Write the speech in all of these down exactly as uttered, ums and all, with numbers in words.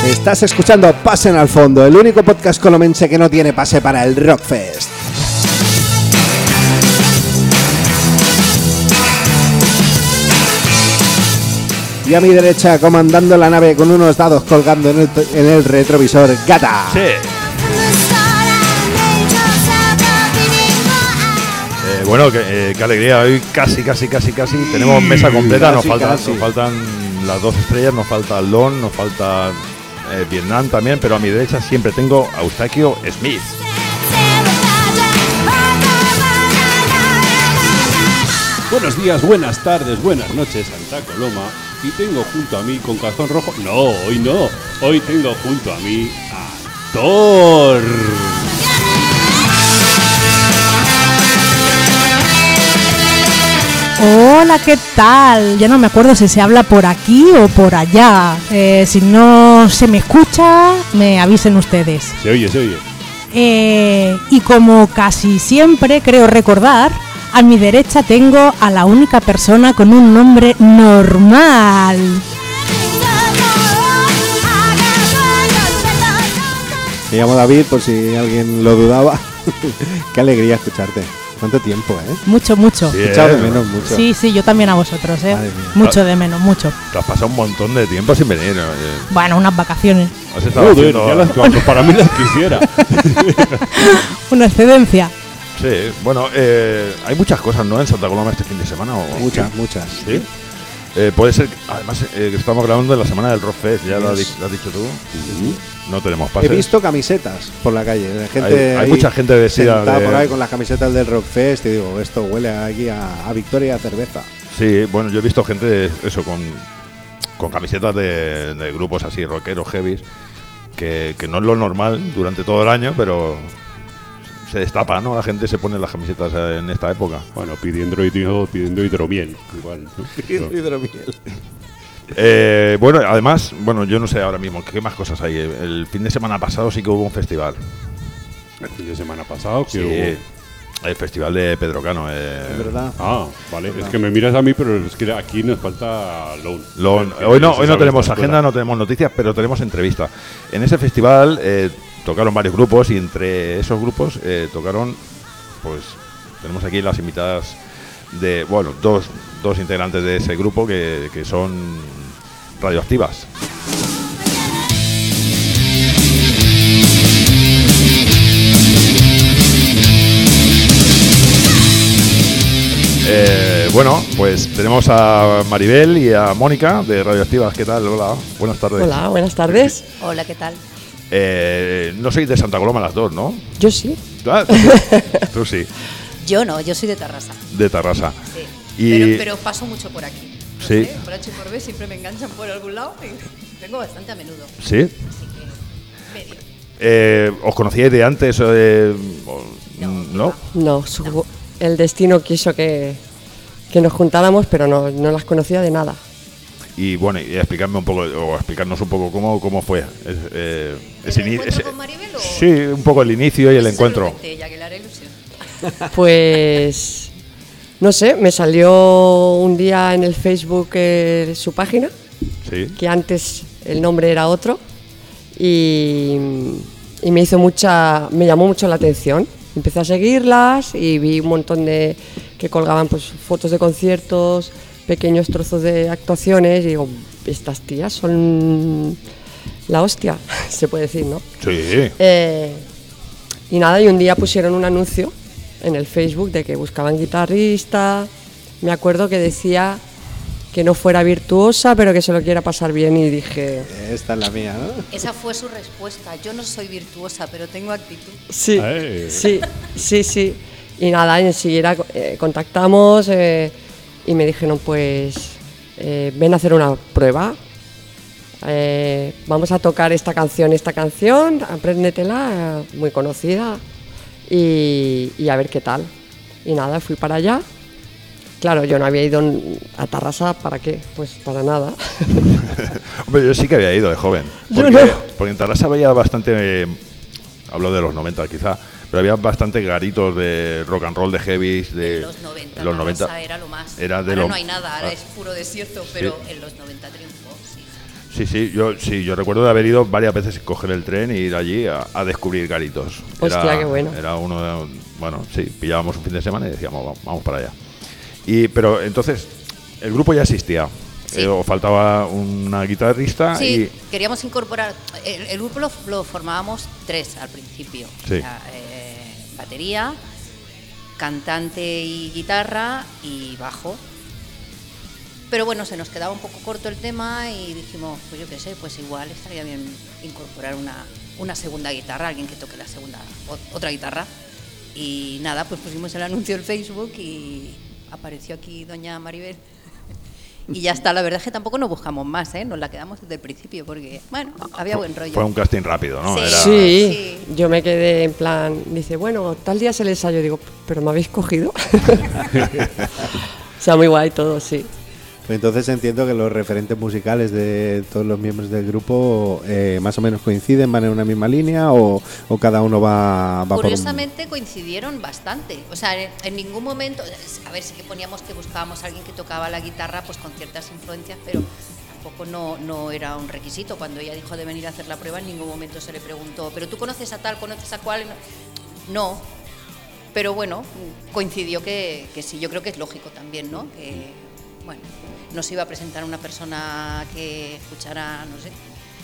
Estás escuchando Pasen al Fondo, el único podcast colomense que no tiene pase para el Rockfest. Y a mi derecha, comandando la nave con unos dados colgando en el, en el retrovisor, Gata. Sí. Eh, bueno, qué, eh, qué alegría. Hoy casi, casi, casi, casi tenemos mesa completa. Nos, Casi, faltan, casi. nos faltan las dos estrellas, nos falta Lon, nos falta eh, Vietnam también, pero a mi derecha siempre tengo a Eustaquio Smith. Buenos días, buenas tardes, buenas noches, Santa Coloma. Y tengo junto a mí con calzón rojo. No, hoy no. Hoy tengo junto a mí a Thor. Hola, ¿qué tal? Ya no me acuerdo si se habla por aquí o por allá. Eh, si no se me escucha, me avisen ustedes. Se oye, se oye. Eh, y como casi siempre creo recordar, a mi derecha tengo a la única persona con un nombre normal. Me llamo David, por si alguien lo dudaba. Qué alegría escucharte. ¿Cuánto tiempo, eh? Mucho, mucho. Sí, He echado de eh, menos mucho. Sí, sí, yo también a vosotros, ¿eh? Madre mía. Mucho de menos, mucho. Te has pasado un montón de tiempo sin venir. ¿no? Eh, Bueno, unas vacaciones. Has estado Joder, haciendo- ya las, cuando para mí las quisiera. Una excedencia. Sí, bueno, eh, hay muchas cosas, ¿no? En Santa Coloma este fin de semana. ¿o? Muchas, muchas. Sí. Eh, puede ser, además, eh, que estamos grabando en la semana del Rockfest, ya lo has, di- lo has dicho tú. No tenemos He pases. visto camisetas por la calle. La gente Hay- hay ahí mucha gente vestida sentada de- por ahí con las camisetas del Rockfest y digo, esto huele aquí a, a victoria y a cerveza. Sí, bueno, yo he visto gente, eso, con, con camisetas de, de grupos así, rockeros, heavies, que, que no es lo normal durante todo el año, pero se destapa, ¿no? La gente se pone las camisetas en esta época. Bueno, pidiendo, hidro- pidiendo hidromiel. Igual, ¿no? Hidromiel. Eh, bueno, además, bueno, yo no sé ahora mismo qué más cosas hay. El fin de semana pasado sí que hubo un festival. El fin de semana pasado que Sí, hubo- el festival de Pedro Cano. Eh, Es verdad. Ah, vale. Es que me miras a mí, pero es que aquí nos falta Lone. Lo- Que hoy no, se hoy no sabe tenemos estas agenda, cosas. no tenemos noticias, pero tenemos entrevista. En ese festival eh, tocaron varios grupos y entre esos grupos eh, tocaron, pues tenemos aquí las invitadas de, bueno, dos, dos integrantes de ese grupo que, que son radioactivas. Eh, bueno, pues tenemos a Maribel y a Mónica de Radioactivas. ¿Qué tal? Hola, buenas tardes. Hola, buenas tardes. Hola, ¿qué tal? Eh, no sois de Santa Coloma las dos, ¿no? Yo sí. Ah, tú, sí. Tú sí, Yo no, yo soy de Tarrasa. de Tarrasa. Sí. Y- Pero, pero paso mucho por aquí. No Sí. sé, por H y por B siempre me enganchan por algún lado y vengo bastante a menudo. ¿Sí? Así que, medio. Eh, ¿Os conocíais de antes? o de- o- No. ¿No? No, su- el destino quiso que, que nos juntáramos, pero no, no las conocía de nada. Y bueno, y explicarme un poco, o explicarnos un poco cómo, cómo fue. Es- eh, ese ¿El ini- encuentro ese- con Maribel o...? Sí, un poco el inicio y el Eso se lo encuentro. cuente ella, que le hará ilusión. Pues, no sé, me salió un día en el Facebook eh, su página, Sí. que antes el nombre era otro, y, y me hizo mucha, me llamó mucho la atención. Empecé a seguirlas y vi un montón de que colgaban pues fotos de conciertos, pequeños trozos de actuaciones, y digo, estas tías son la hostia, se puede decir, ¿no? Sí. Eh, y nada, y un día pusieron un anuncio en el Facebook de que buscaban guitarrista. Me acuerdo que decía que no fuera virtuosa, pero que se lo quiera pasar bien, y dije, Esta es la mía, ¿no? Esa fue su respuesta. Yo no soy virtuosa, pero tengo actitud. sí, Ay. sí, sí, sí. Y nada, enseguida eh, contactamos eh, y me dijeron, pues, eh, ven a hacer una prueba. Eh, vamos a tocar esta canción, esta canción, apréndetela, eh, muy conocida, y, y a ver qué tal. Y nada, fui para allá. Claro, yo no había ido a Tarrasa, ¿para qué? Pues para nada. Hombre, yo sí que había ido de joven. Yo Porque, no. porque en Tarrasa había bastante, eh, hablo de los noventa quizá, pero había bastante garitos de rock and roll, de heavies, de En los noventa, en los noventa. Tarrasa era lo más. Era de ahora lo- no hay nada, ahora ah. es puro desierto, pero en los noventa triunfó, sí. Sí, sí, yo sí, yo recuerdo de haber ido varias veces a coger el tren e ir allí a, a descubrir garitos. Hostia, era, qué bueno. Era uno de, bueno, sí, pillábamos un fin de semana y decíamos, vamos, vamos para allá. Y, pero entonces, el grupo ya existía. Sí. Eh, o faltaba una guitarrista Sí, y... queríamos incorporar. El, el grupo lo, lo formábamos tres al principio. Sí. O sea, eh, batería, cantante y guitarra y bajo. Pero bueno, se nos quedaba un poco corto el tema y dijimos, pues yo qué sé, pues igual estaría bien incorporar una, una segunda guitarra, alguien que toque la segunda, o- otra guitarra. Y nada, pues pusimos el anuncio en Facebook y apareció aquí doña Maribel. Y ya está, la verdad es que tampoco nos buscamos más, ¿eh? Nos la quedamos desde el principio porque, bueno, había buen rollo. Fue un casting rápido, ¿no? Sí. Era- Sí, Sí. yo me quedé en plan, dice, bueno, tal día es el ensayo, digo, pero me habéis cogido. O sea, muy guay todo, sí. Pues entonces entiendo que los referentes musicales de todos los miembros del grupo eh, más o menos coinciden, van en una misma línea o, o cada uno va, va por un... Curiosamente coincidieron bastante. O sea, en, en ningún momento, a ver, sí que poníamos que buscábamos a alguien que tocaba la guitarra pues con ciertas influencias, pero tampoco no, no era un requisito. Cuando ella dijo de venir a hacer la prueba, en ningún momento se le preguntó, ¿pero tú conoces a tal, conoces a cual? No. Pero bueno, coincidió que, que sí, yo creo que es lógico también, ¿no? Que, bueno, no se iba a presentar una persona que escuchara, no sé.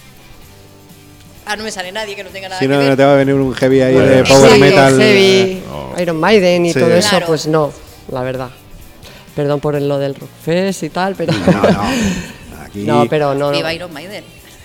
Ah, no me sale nadie que no tenga nada Si que no, ver. no te va a venir un heavy ahí Bueno, de sí, power Sí, metal. heavy, No. Iron Maiden y Sí. todo eso, Claro. pues no, la verdad. Perdón por lo del Rockfest y tal, pero... No, no. Aquí No, pero no, no, Viva Iron Maiden.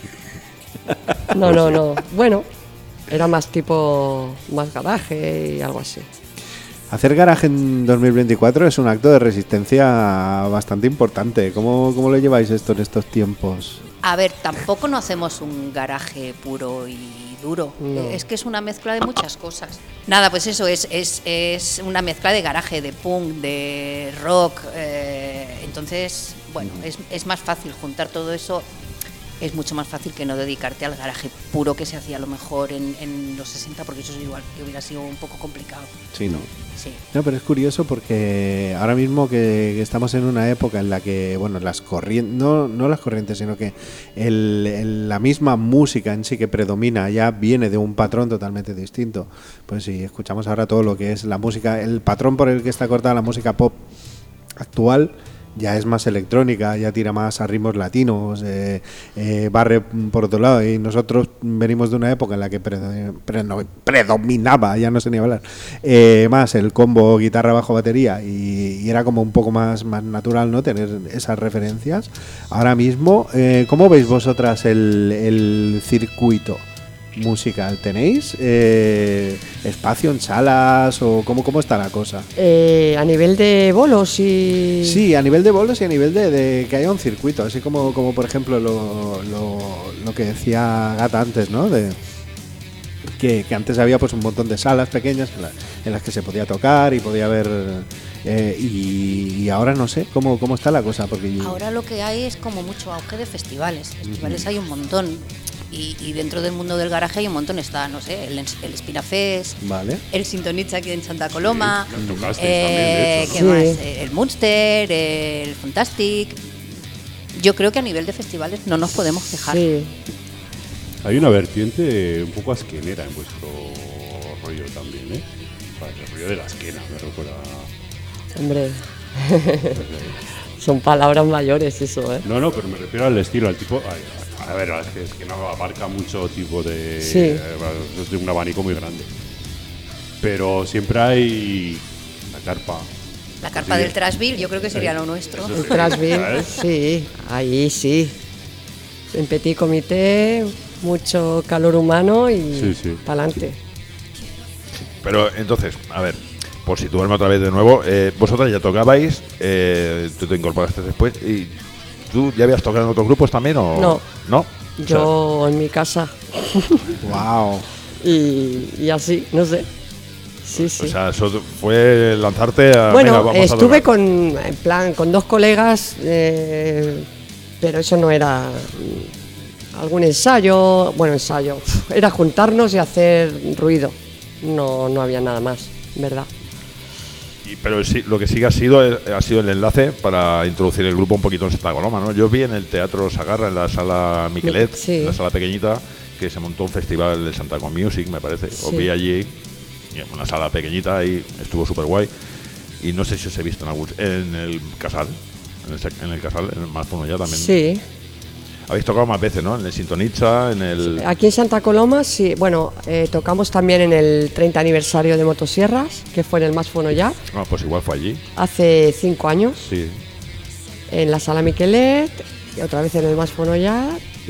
no, no, no. Bueno, era más tipo, más garaje y algo así. hacer garaje en dos mil veinticuatro es un acto de resistencia bastante importante. ¿Cómo, cómo lo lleváis esto en estos tiempos? A ver, tampoco no hacemos un garaje puro y duro. No. Es que es una mezcla de muchas cosas. Nada, pues eso, es, es, es una mezcla de garaje, de punk, de rock. eh, entonces, bueno, es, es más fácil juntar todo eso. Es mucho más fácil que no dedicarte al garaje puro que se hacía a lo mejor en, en los sesenta, porque eso es igual, que hubiera sido un poco complicado. Sí, ¿no? Sí. No, pero es curioso porque ahora mismo que, que estamos en una época en la que, bueno, las corrientes, no, no las corrientes, sino que el, el- la misma música en sí que predomina ya viene de un patrón totalmente distinto. Pues si escuchamos ahora todo lo que es la música, el patrón por el que está cortada la música pop actual ya es más electrónica, ya tira más a ritmos latinos, eh, eh, barre por otro lado, y nosotros venimos de una época en la que predo- predo- predominaba, ya no sé ni hablar, eh, más el combo guitarra bajo batería y, y era como un poco más, más natural, ¿no?, tener esas referencias. Ahora mismo, eh, ¿cómo veis vosotras el, el circuito musical? ¿Tenéis eh, espacio en salas o cómo, cómo está la cosa? Eh, a nivel de bolos y... Sí, a nivel de bolos y a nivel de, de que haya un circuito, así como, como por ejemplo lo, lo, lo que decía Gata antes, ¿no? De que, que antes había pues un montón de salas pequeñas en, la- en las que se podía tocar y podía haber eh, y, y ahora no sé cómo, cómo está la cosa, porque yo- Ahora lo que hay es como mucho auge de festivales. Festivales hay un montón. Y, y dentro del mundo del garaje hay un montón. Está, no sé, el, el Espinafest, vale. el Sintonitza aquí en Santa Coloma, Sí, lo tocasteis eh, también, de hecho, ¿qué ¿no? más? Sí. Eh, El Munster, el Fantastic. Yo creo que a nivel de festivales no nos podemos quejar. Sí, Hay una vertiente un poco asquenera en vuestro rollo también, ¿eh? Vale, el rollo de la esquena, me recuerda. hombre. Son palabras mayores eso, ¿eh? No, no, pero me refiero al estilo, al tipo. A, a ver, es que, es que no abarca mucho tipo de. Sí. eh, es de un abanico muy grande. Pero siempre hay la carpa. La carpa Sí. del Trashville yo creo que sería lo nuestro. Eso El sí, Trashville, ¿sabes? sí, ahí sí. En petit comité, mucho calor humano y Sí, sí. pa'lante. Pero entonces, a ver, por situarme otra vez de nuevo, eh, vosotras ya tocabais, eh, tú te incorporaste después, y ¿tú ya habías tocado en otros grupos también o No. ¿No? Yo en mi casa Wow. y, y así, no sé. Sí, sí. O sea, eso fue lanzarte a... bueno, venga, vamos a estuve tocar. con, en plan, con dos colegas, eh, pero eso no era mm, algún ensayo, bueno, ensayo, era juntarnos y hacer ruido. No, no había nada más, ¿verdad? Y, pero sí, lo que sí que ha sido ha sido el enlace para introducir el grupo un poquito en Santa Coloma, ¿no? Yo vi en el Teatro Sagarra, en la sala Miquelet, Sí. en la sala pequeñita, que se montó un festival de Santa Coloma Music, me parece. Os Sí. vi allí, en una sala pequeñita, y estuvo súper guay. Y no sé si os he visto en algún en el Casal, en el, sec- en el Casal, en el Más Fono ya también. Sí. Habéis tocado más veces, ¿no? En el Sintonitza, en el... Aquí en Santa Coloma, sí. Bueno, eh, tocamos también en el treinta aniversario de Motosierras, que fue en el Más Fono ya, Ah, pues igual fue allí. hace cinco años, Sí. en la Sala Miquelet, y otra vez en el Más Fono ya,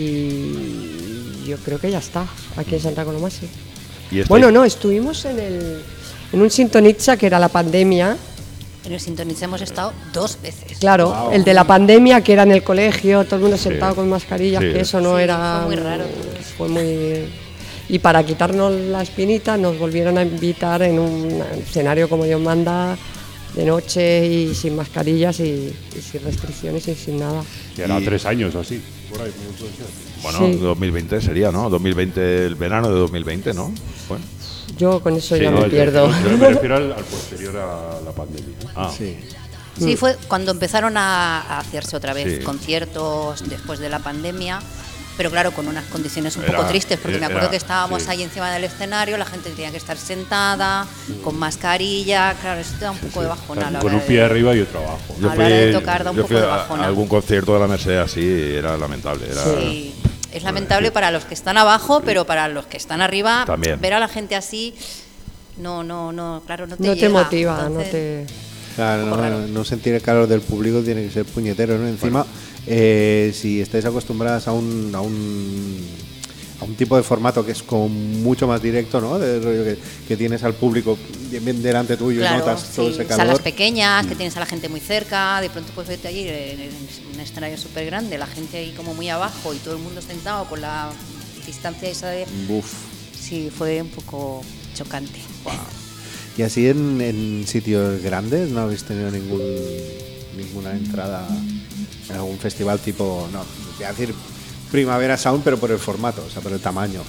y yo creo que ya está, aquí en Santa Coloma, sí. Y estáis- Bueno, no, estuvimos en, el, en un Sintonitza, que era la pandemia. En el Sintonitza hemos estado dos veces. Claro, el de la pandemia, que era en el colegio, todo el mundo sentado Sí. con mascarillas, Sí. que eso no Sí, era... fue muy raro. Fue muy... Y para quitarnos la espinita nos volvieron a invitar en un escenario como Dios manda, de noche y sin mascarillas y, y sin restricciones y sin nada. Que era Y- tres años o así. Por ahí, ¿cómo puede ser? Bueno, Sí. dos mil veinte sería, ¿no? dos mil veinte, el verano de dos mil veinte, ¿no? Fue. Yo con eso Sí, ya no, me el- pierdo. Yo me refiero al, al posterior a la pandemia. Ah, Sí. Sí, fue cuando empezaron a, a hacerse otra vez Sí. conciertos después de la pandemia, pero claro, con unas condiciones un Era- poco tristes, porque me acuerdo era- que estábamos sí. ahí encima del escenario, la gente tenía que estar sentada, con mascarilla, claro, eso te da un poco de bajona. a la Con hora un pie de- arriba y otro abajo. A la hora de tocar da un yo poco fui de a- bajona. a algún concierto de la Merced así, era lamentable. Era, Sí, es lamentable para los que están abajo, pero para los que están arriba, También. ver a la gente así, no, no, no, claro, no te No te llega. motiva, no Entonces, te... Claro, Un poco no, raro. no sentir el calor del público tiene que ser puñetero, ¿no? Encima, eh, si estáis acostumbradas a un, a un a un tipo de formato que es como mucho más directo, ¿no? De rollo que, que tienes al público bien, bien delante tuyo y Claro, notas todo sí, ese calor. salas pequeñas, que tienes a la gente muy cerca, de pronto puedes verte allí en, en un escenario súper grande, la gente ahí como muy abajo y todo el mundo sentado con la distancia esa de... Buf. Sí, fue un poco chocante. Y así en, en sitios grandes no habéis tenido ningún ninguna entrada en algún festival tipo, no, voy a decir Primavera Sound, pero por el formato, o sea, por el tamaño.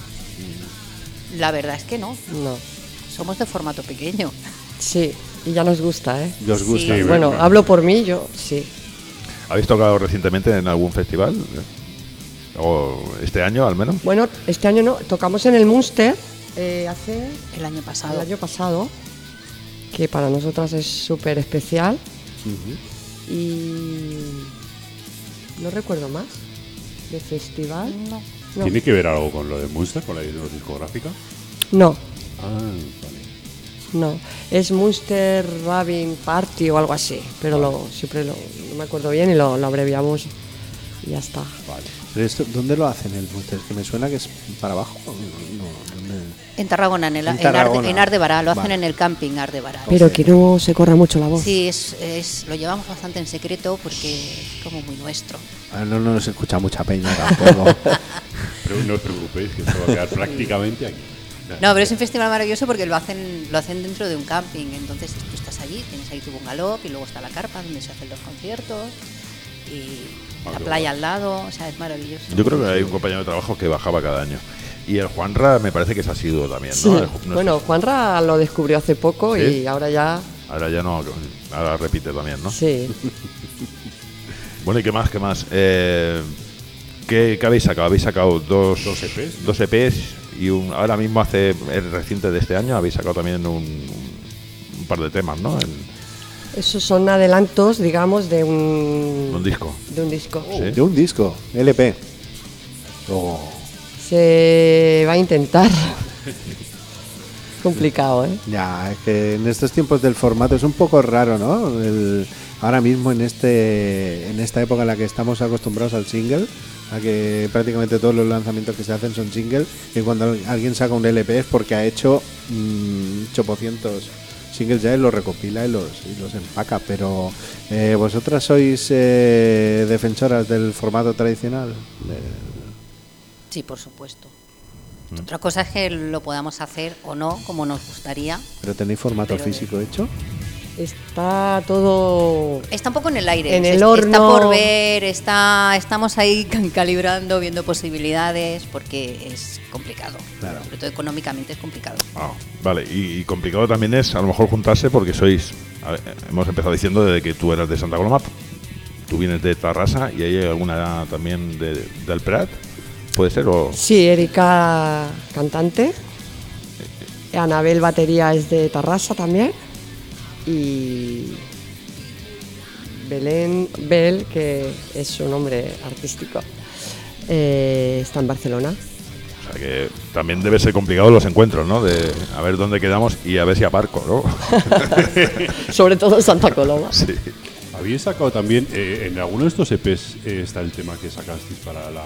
La verdad es que no, No. somos de formato pequeño. Sí, y ya nos gusta, ¿eh? ¿Y os gusta? Sí. Bueno, hablo por mí, yo sí. ¿Habéis tocado recientemente en algún festival? ¿O este año al menos? Bueno, este año no, tocamos en el Munster eh, hace El año pasado. el año pasado, que para nosotras es súper especial. Y no recuerdo más de festival. No. No, ¿Tiene que ver algo con lo de Munster, con la discográfica? no, Ah, vale. no. Es Munster Rabin Party o algo así, pero lo, siempre lo, no me acuerdo bien y lo, lo abreviamos y ya está. Vale. ¿Pero esto, dónde lo hacen el Monster? Es que me suena que es para abajo. No, ¿dónde? En Tarragona, en, el, En en, Arde, Tarragona. en Ardebará, lo hacen Vale. en el camping Ardebará. Pero que no se corra mucho la voz. Sí, es, es, lo llevamos bastante en secreto porque es como muy nuestro. Ah, no, no nos escucha mucha peña tampoco. Pero no os preocupéis, que esto va a quedar prácticamente aquí. No, pero es un festival maravilloso porque lo hacen lo hacen dentro de un camping. Entonces tú estás allí, tienes ahí tu bungalow y luego está la carpa donde se hacen los conciertos y la Vale, playa al lado. O sea, es maravilloso. Yo creo que hay un compañero de trabajo que bajaba cada año. Y el Juanra me parece que se ha sido también, Sí. ¿no? El- no Bueno, Juanra lo descubrió hace poco ¿Sí? y ahora ya Ahora ya no, ahora repite también, ¿no? sí. Bueno, ¿y qué más? ¿Qué más? Eh, ¿qué, qué habéis sacado? Habéis sacado dos, Dos E Pes. dos E Pes y un, ahora mismo hace el reciente de este año habéis sacado también un, un par de temas, ¿no? En Esos son adelantos, digamos, de un, un disco. de un disco. Sí. De un disco, L P. Oh. Se va a intentar. Complicado, ¿eh? Ya, es que en estos tiempos del formato es un poco raro, ¿no? El- ahora mismo en este en esta época en la que estamos acostumbrados al single, a que prácticamente todos los lanzamientos que se hacen son singles, y cuando alguien saca un L P es porque ha hecho mmm, ochocientos singles ya y los recopila y los, y los empaca, pero eh, ¿vosotras sois eh, defensoras del formato tradicional? De- Sí, por supuesto. Otra cosa es que lo podamos hacer o no, como nos gustaría. ¿Pero tenéis formato Pero- físico hecho? está todo... Está un poco en el aire. En se- el horno. Está por ver, está, estamos ahí can- calibrando, viendo posibilidades, porque es complicado. Claro. Sobre todo económicamente es complicado. Ah, vale, y, y complicado también es a lo mejor juntarse porque sois, a ver, hemos empezado diciendo desde que tú eras de Santa Coloma, tú vienes de Tarrasa y hay alguna también de, del Prat, ¿puede ser? O Sí, Erika, cantante. Anabel, batería, es de Tarrasa también. Y Belén Bel, que es su nombre artístico, eh, está en Barcelona. O sea que también debe ser complicado los encuentros, ¿no? De a ver dónde quedamos y a ver si aparco, ¿no? Sobre todo en Santa Coloma. Sí. Habéis sacado también, eh, en alguno de estos E Pes eh, está el tema que sacasteis para la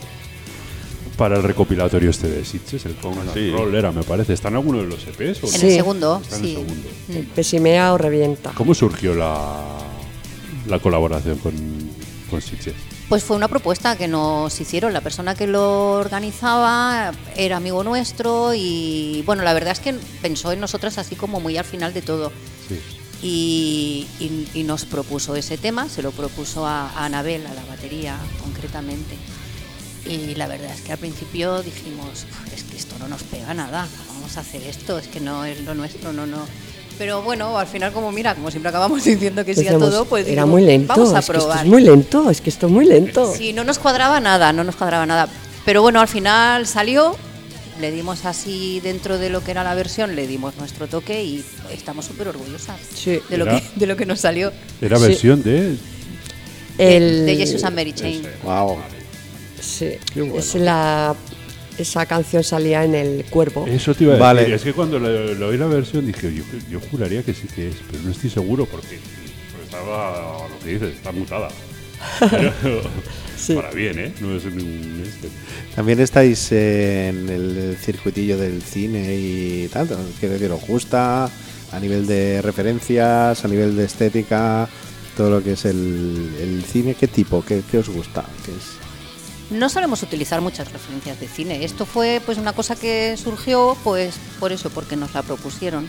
para el recopilatorio este de Sitges, el Con Sí. Rollera, me parece. ¿Está en alguno de los E Pes? O En no? Sí. el segundo, Está en el sí. segundo. El Pesimea o revienta. ¿Cómo surgió la, la colaboración con, con Sitges? Pues fue una propuesta que nos hicieron. La persona que lo organizaba era amigo nuestro y, bueno, la verdad es que pensó en nosotras así como muy al final de todo. Sí. Y, y- y nos propuso ese tema, se lo propuso a, a Anabel, a la batería concretamente. Y la verdad es que al principio dijimos, "Uf, es que esto no nos pega nada, vamos a hacer esto, es que no es lo nuestro, no, no". Pero bueno, al final, como mira, como siempre acabamos diciendo que sí a Decíamos, todo, pues era dijimos, muy lento, vamos a es que esto probar. es muy lento, es que esto es muy lento. Sí, no nos cuadraba nada, no nos cuadraba nada. Pero bueno, al final salió, le dimos así dentro de lo que era la versión, le dimos nuestro toque y estamos súper orgullosas Sí. de, lo Era- que, de lo que nos salió. Era Sí. versión de... El, De Jesus and Mary Chain. Wow. Sí, Qué bueno. es la, esa canción salía en El Cuervo. Eso te iba a Vale. decir. Es que cuando lo, lo oí la versión dije, yo, yo juraría que sí que es, pero no estoy seguro porque, porque estaba, lo que dices, está mutada. Pero, Sí. para bien, ¿eh? No es ningún... Este. También estáis eh, en el circuitillo del cine y tal. Quiero decir, ¿os gusta a nivel de referencias, a nivel de estética, todo lo que es el, el cine? ¿Qué tipo? ¿Qué, qué os gusta? ¿Qué es? No solemos utilizar muchas referencias de cine. Esto fue pues una cosa que surgió pues por eso, porque nos la propusieron.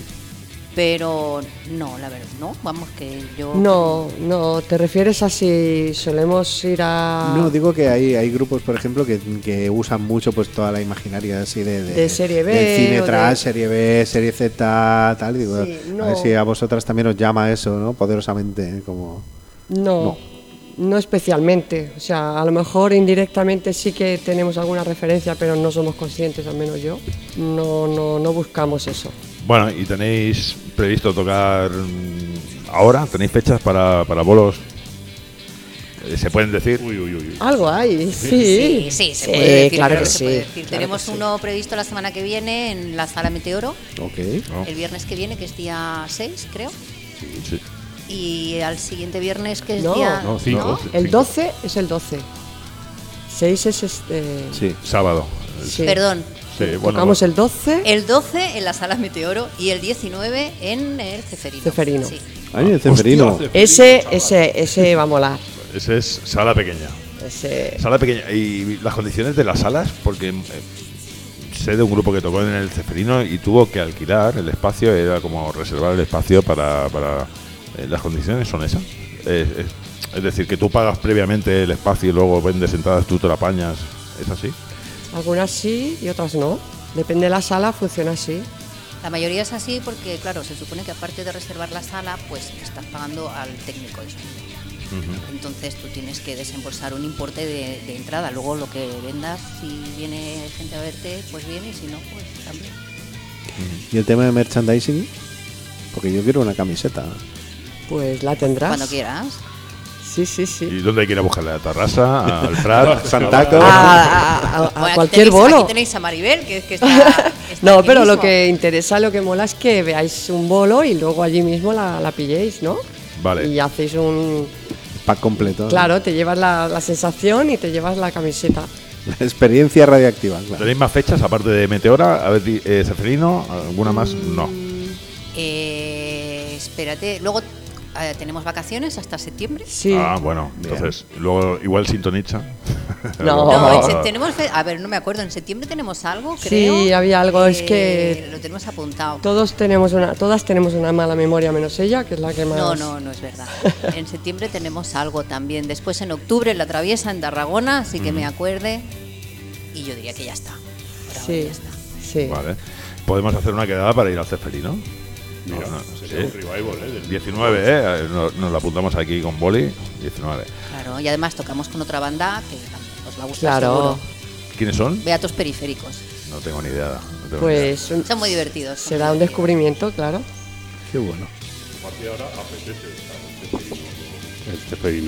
Pero no, la verdad, no, vamos que yo... No, no, te refieres a si solemos ir a... No, digo que hay, hay grupos, por ejemplo, que, que usan mucho pues toda la imaginaria así de, De serie B del cine o de- trash, serie B, serie Z, tal. Digo, Sí, a no. ver si a vosotras también os llama eso, ¿no? Poderosamente, como... No, no especialmente. O sea, a lo mejor indirectamente sí que tenemos alguna referencia, pero no somos conscientes, al menos yo. No, no, no buscamos eso. Bueno, ¿y tenéis previsto tocar mm, ahora? ¿Tenéis fechas para, para bolos? Eh, ¿Se pueden decir? Uy, uy, uy. Algo hay, sí. Sí, sí, se puede decir, claro claro que se sí. puede decir. claro Tenemos que sí. uno previsto la semana que viene en la Sala Meteoro, Ok. ¿No? el viernes que viene, que es día seis, creo. Sí. Y al siguiente viernes, que es No, día... No, cinco. ¿no? sí, El cinco. doce es el doce. seis es este. Sí. Sábado. Sí. Perdón, Sí, bueno, Tocamos bueno. el doce. el doce en la Sala Meteoro y el diecinueve en el Ceferino. Ceferino. Sí. Ay, el Ceferino. Hostia, Ese, chaval. ese, ese va a molar. Ese es sala pequeña. Ese. Sala pequeña. ¿Y las condiciones de las salas? Porque eh, sé de un grupo que tocó en el Ceferino y tuvo que alquilar el espacio, era como reservar el espacio para... para eh, ¿las condiciones son esas? Eh, es, es decir, que tú pagas previamente el espacio y luego vendes entradas, tú te la apañas. ¿Es así? Algunas sí y otras no. Depende de la sala, funciona así. La mayoría es así porque, claro, se supone que aparte de reservar la sala, pues estás pagando al técnico de sonido. Entonces tú tienes que desembolsar un importe de, de entrada. Luego lo que vendas, si viene gente a verte, pues bien, y si no, pues también. ¿Y el tema de merchandising? Porque yo quiero una camiseta. Pues la tendrás. Cuando quieras. Sí, sí, sí. ¿Y dónde hay que ir a buscarla? ¿A Tarrasa? ¿Al Prat? Santaco. A, a- a- a Bueno, aquí cualquier tenéis- bolo. Aquí tenéis a Maribel, que, que está, está No, aquí pero lo mismo. que interesa, lo que mola es que veáis un bolo y luego allí mismo la, la pilléis, ¿no? Vale. Y hacéis un... Pack completo. ¿no? Claro, te llevas la, la sensación y te llevas la camiseta. La experiencia radioactiva. Claro. ¿Tenéis más fechas aparte de Meteora? A ver, di- eh, Ceferino, ¿alguna más? No. Eh, espérate, luego eh, tenemos vacaciones hasta septiembre. Sí. Ah, bueno, entonces, luego igual sintoniza. No. No, en Oh. se- tenemos, fe- a ver, no me acuerdo, en septiembre tenemos algo, creo. Sí, había algo, es Eh, que Lo tenemos apuntado. todos tenemos una, todas tenemos una mala memoria menos ella, que es la que más. No, no, no es verdad. En septiembre tenemos algo también. Después en octubre la traviesa en Tarragona, así que me acuerde. Y yo diría que ya está. Por ahora Sí, ya está. sí. Vale. Podemos hacer una quedada para ir al Cefeli, ¿no? Mira, No, no, sería sí. un revival, ¿eh? Del- diecinueve, ¿eh? Nos, nos la apuntamos aquí con boli. diecinueve. Claro, y además tocamos con otra banda que también os va a gustar Claro. seguro. ¿Quiénes son? Beatos Periféricos. No tengo ni idea. no tengo Pues un- Son muy divertidos. son será muy un divertidos. descubrimiento, claro. Qué bueno. A partir de ahora apetece estar el ceferino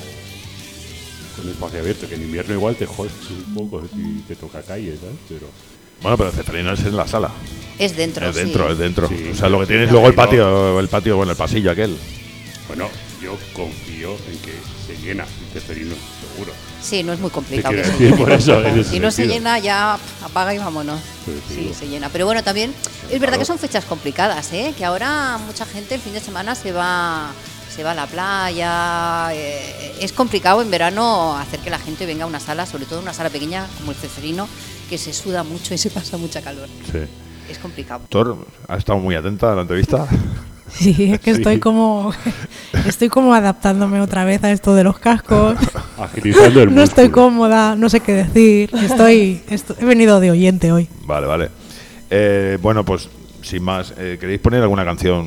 con espacio abierto, que en invierno igual te jodes un poco y te toca calle, ¿sabes? Pero idea. Bueno, pero el Cefeli no es en la sala. Es dentro, Es dentro, sí. es dentro. Sí. O sea, lo que tienes No, luego el no. patio, el patio, bueno, el pasillo aquel. bueno, yo confío en que se llena el ceferino, seguro. Sí, no es muy Te complicado. quiero que se decir llene. por eso, en ese Si no se sentido. llena, ya pf, apaga y vámonos. Pues Sí, digo. se llena. Pero bueno, también es verdad que son fechas complicadas, ¿eh? Que ahora mucha gente el fin de semana se va, se va a la playa. eh, es complicado en verano hacer que la gente venga a una sala, sobre todo una sala pequeña como el Ceferino, que se suda mucho y se pasa mucha calor. Sí. Es complicado. Thor, ¿has estado muy atenta a la entrevista? Sí, es que Sí. estoy como estoy como adaptándome otra vez a esto de los cascos. Agilizando el No estoy músculo. cómoda, no sé qué decir. Estoy, esto- he venido de oyente hoy. Vale, vale. Eh, bueno, pues sin más, eh, ¿queréis poner alguna canción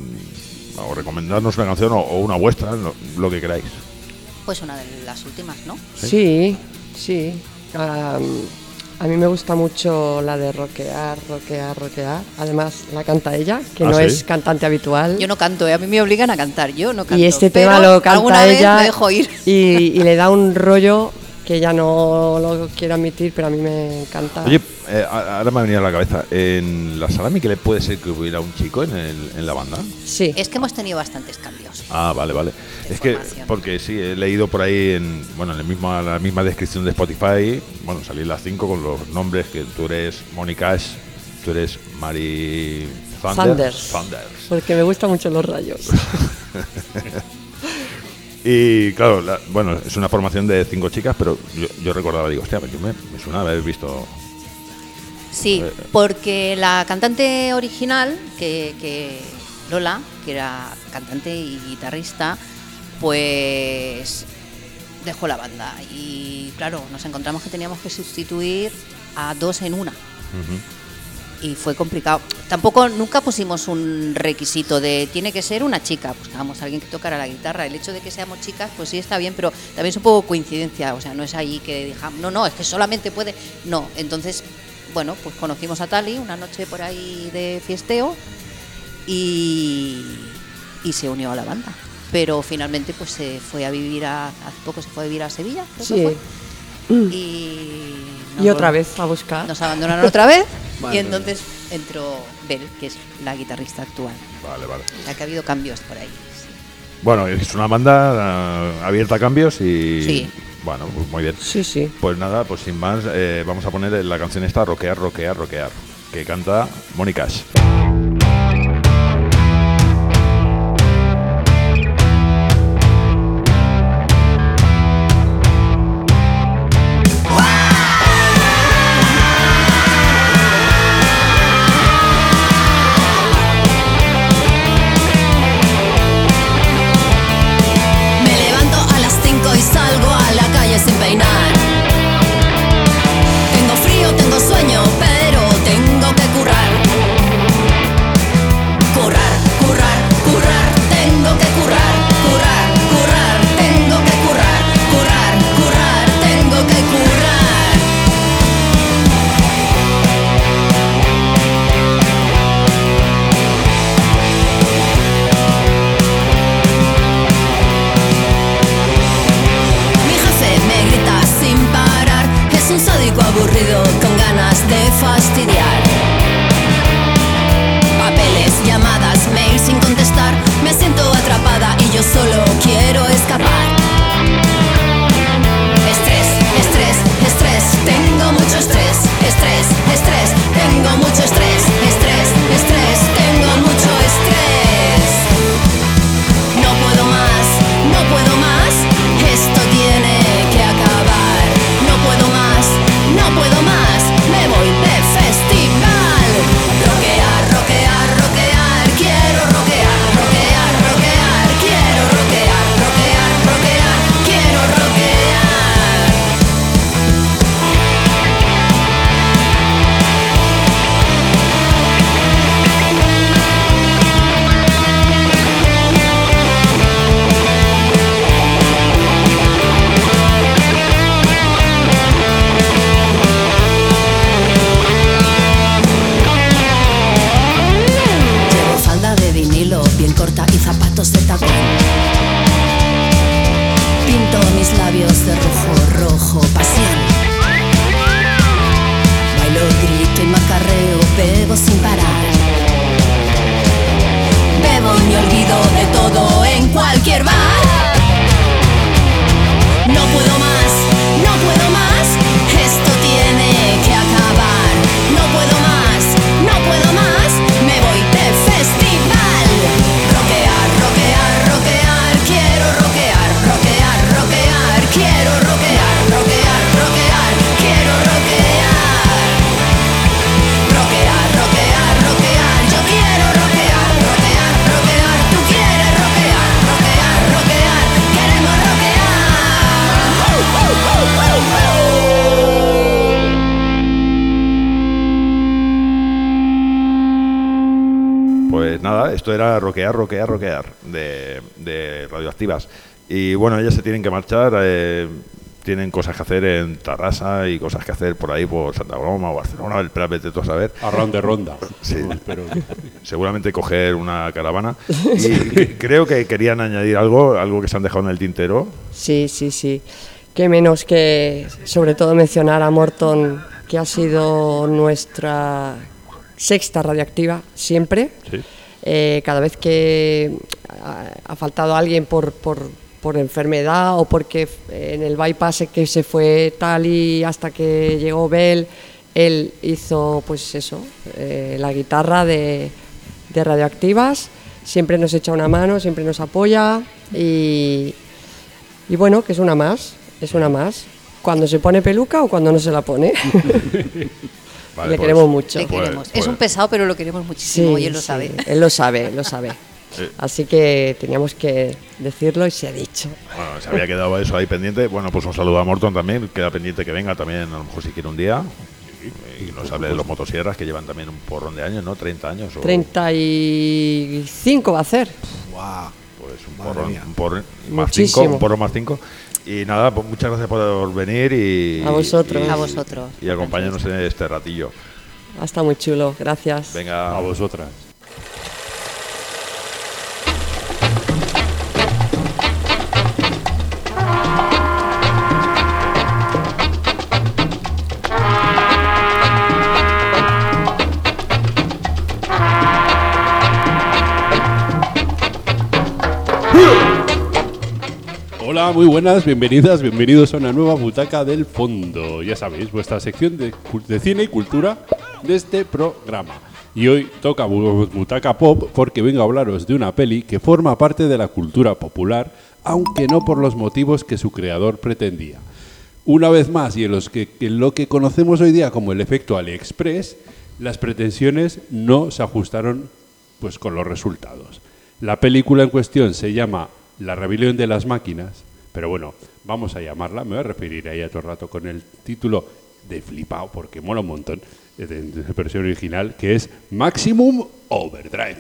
o recomendarnos una canción o, o una vuestra, lo, lo que queráis? Pues una de las últimas, ¿no? Sí, sí. Am, a mí me gusta mucho la de rockear, rockear, rockear. Además, la canta ella, que ¿Ah, no sí? es cantante habitual. Yo no canto, ¿eh? A mí me obligan a cantar, yo no canto. y este pero tema lo alguna canta vez ella me dejo ir. Y, y le da un rollo que ella no lo quiere admitir, pero a mí me encanta. Oye, eh, a- ahora me ha venido a la cabeza, ¿en la sala Miquelet puede ser que hubiera un chico en, el- en la banda? Sí, Es que hemos tenido bastantes cambios. Ah, vale, vale. De Es que, formación. porque sí, he leído por ahí, en bueno, en el mismo, la misma descripción de Spotify, bueno, salí las cinco con los nombres, que tú eres Mónica Ash, tú eres Mari Thunder, Thunders. Thunders. porque me gustan mucho los rayos. Y claro, la- bueno, es una formación de cinco chicas, pero yo, yo recordaba, digo, hostia, yo me, me suena haber visto... Sí, Eh, porque la cantante original, que, que Lola, que era cantante y guitarrista, pues dejó la banda. Y claro, nos encontramos que teníamos que sustituir a dos en una. Ujú. Y fue complicado. Tampoco nunca pusimos un requisito de tiene que ser una chica. Buscábamos a alguien que tocara la guitarra. El hecho de que seamos chicas, pues sí está bien, pero también es un poco coincidencia. O sea, no es ahí que dijamos, no, no, es que solamente puede. No, entonces, bueno, pues conocimos a Tali una noche por ahí de fiesteo y, y se unió a la banda. Pero finalmente, pues se fue a vivir a. Hace poco se fue a vivir a Sevilla, creo que Sí. fue. Y, Y nos otra vol- vez a buscar. nos abandonaron otra vez Madre y entonces entró Bel, que es la guitarrista actual. Vale, vale. O sea que ha habido cambios por ahí. sí. Bueno, es una banda eh, abierta a cambios y... Sí. Bueno, pues muy bien. Sí, sí. Pues nada, pues sin más, eh, vamos a poner la canción esta, Rockear, Rockear, Rockear, que canta Mónica Ash. Me levanto a las cinco y salgo a la calle sin peinar. Tengo frío, tengo sueño, pero tengo que currar. esto era rockear, rockear, rockear de, de Radioactivas. Y bueno, ellas se tienen que marchar, eh, tienen cosas que hacer en Tarrasa y cosas que hacer por ahí, por Santa Coloma o Barcelona, el Prat, vete tú a saber. A round de ronda. Sí. No, pero... Seguramente coger una caravana. Y creo que querían añadir algo, algo que se han dejado en el tintero. Sí, sí, sí. Qué menos que, sobre todo, mencionar a Morton, que ha sido nuestra sexta radioactiva siempre. Sí. Eh, cada vez que ha, ha faltado alguien por, por, por enfermedad o porque en el bypass que se fue tal y hasta que llegó Bel, él hizo pues eso, eh, la guitarra de, de Radioactivas, siempre nos echa una mano, siempre nos apoya y, y bueno, que es una más, es una más, cuando se pone peluca o cuando no se la pone. Vale, le pues, queremos mucho. Le queremos. Pues, Es pues. un pesado, pero lo queremos muchísimo y él lo sí, sabe. él lo sabe, lo sabe. Sí. Así que teníamos que decirlo y se ha dicho. Bueno, se había quedado eso ahí pendiente. Bueno, pues un saludo a Morton también, queda pendiente que venga también, a lo mejor si quiere un día. Y nos hable de los motosierras que llevan también un porrón de años, ¿no? treinta años. O, treinta y cinco va a hacer. Guau. Pues un Madre porrón, mía. un porrón más Muchísimo. cinco, un porrón más cinco. Y nada, pues muchas gracias por venir y... A vosotros. y- A vosotros. Y acompañarnos en este ratillo. Ha estado muy chulo, gracias. Venga. A vosotras. Hola, muy buenas, bienvenidas, bienvenidos a una nueva Butaca del Fondo. Ya sabéis, vuestra sección de, cul- de cine y cultura de este programa. Y hoy toca bu- Butaca Pop porque vengo a hablaros de una peli que forma parte de la cultura popular, aunque no por los motivos que su creador pretendía. Una vez más, y en, los que, en lo que conocemos hoy día como el efecto AliExpress, las pretensiones no se ajustaron pues, con los resultados. La película en cuestión se llama La rebelión de las máquinas, pero bueno, vamos a llamarla, me voy a referir ahí a todo el rato con el título de flipao, porque mola un montón, de, de versión original, que es Maximum Overdrive.